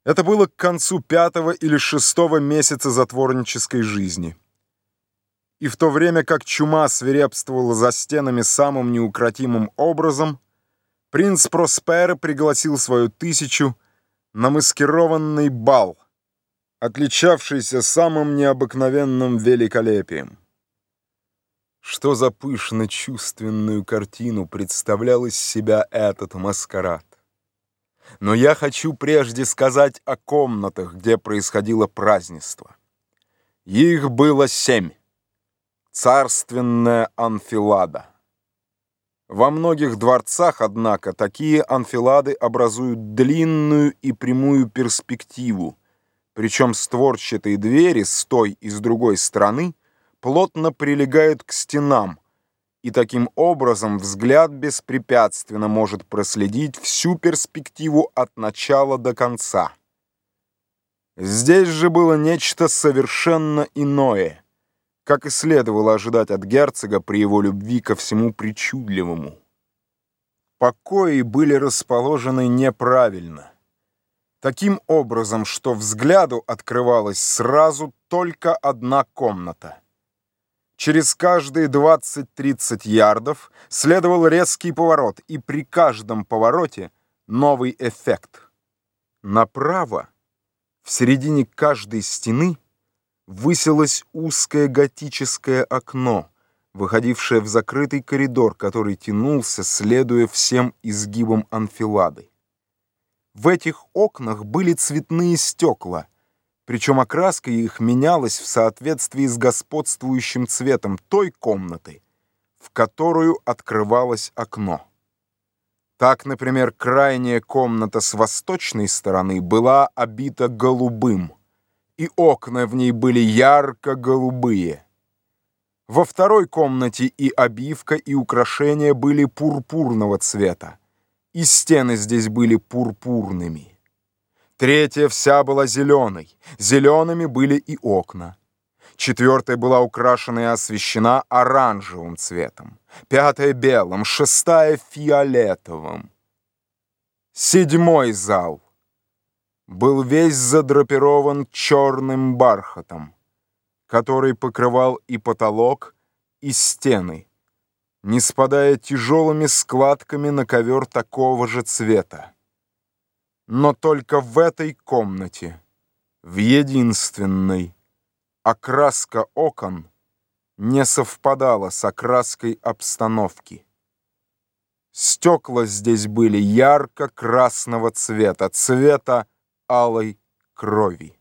Это было к концу 5-го или 6-го месяца затворнической жизни. И в то время как чума свирепствовала за стенами самым неукротимым образом, принц Просперо пригласил свою тысячу на маскированный бал, отличавшийся самым необыкновенным великолепием. Что за пышно-чувственную картину представлял из себя этот маскарад? Но я хочу прежде сказать о комнатах, где происходило празднество. Их было 7. Царственная анфилада. Во многих дворцах, однако, такие анфилады образуют длинную и прямую перспективу, причем створчатые двери с той и с другой стороны плотно прилегают к стенам, и таким образом взгляд беспрепятственно может проследить всю перспективу от начала до конца. Здесь же было нечто совершенно иное, как и следовало ожидать от герцога при его любви ко всему причудливому. Покои были расположены неправильно, таким образом, что взгляду открывалась сразу только одна комната. Через каждые 20-30 ярдов следовал резкий поворот, и при каждом повороте новый эффект. Направо, в середине каждой стены, высилось узкое готическое окно, выходившее в закрытый коридор, который тянулся, следуя всем изгибам анфилады. В этих окнах были цветные стекла, причем окраска их менялась в соответствии с господствующим цветом той комнаты, в которую открывалось окно. Так, например, крайняя комната с восточной стороны была обита голубым, и окна в ней были ярко-голубые. Во второй комнате и обивка, и украшения были пурпурного цвета, и стены здесь были пурпурными. Третья вся была зеленой, зелеными были и окна. Четвертая была украшена и освещена оранжевым цветом, пятая — белым, шестая — фиолетовым. 7-й зал был весь задрапирован черным бархатом, который покрывал и потолок, и стены, не спадая тяжелыми складками на ковер такого же цвета. Но только в этой комнате, в единственной, окраска окон не совпадала с окраской обстановки. Стекла здесь были ярко-красного цвета, цвета алой крови.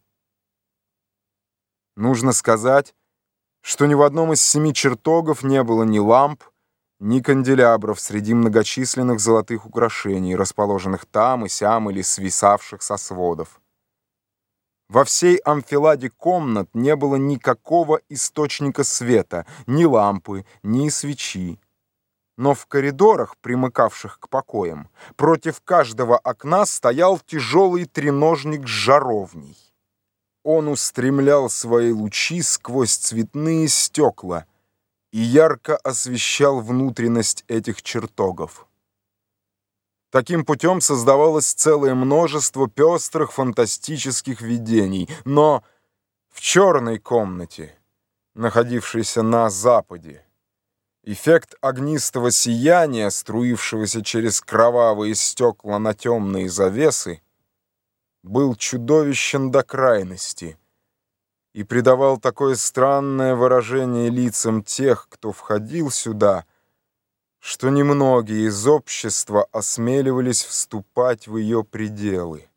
Нужно сказать, что ни в одном из 7 чертогов не было ни ламп, ни канделябров среди многочисленных золотых украшений, расположенных там и сям или свисавших со сводов. Во всей анфиладе комнат не было никакого источника света, ни лампы, ни свечи. Но в коридорах, примыкавших к покоям, против каждого окна стоял тяжелый треножник с жаровней. Он устремлял свои лучи сквозь цветные стекла и ярко освещал внутренность этих чертогов. Таким путем создавалось целое множество пестрых фантастических видений, но в черной комнате, находившейся на западе, эффект огнистого сияния, струившегося через кровавые стекла на темные завесы, был чудовищен до крайности и придавал такое странное выражение лицам тех, кто входил сюда, что немногие из общества осмеливались вступать в ее пределы.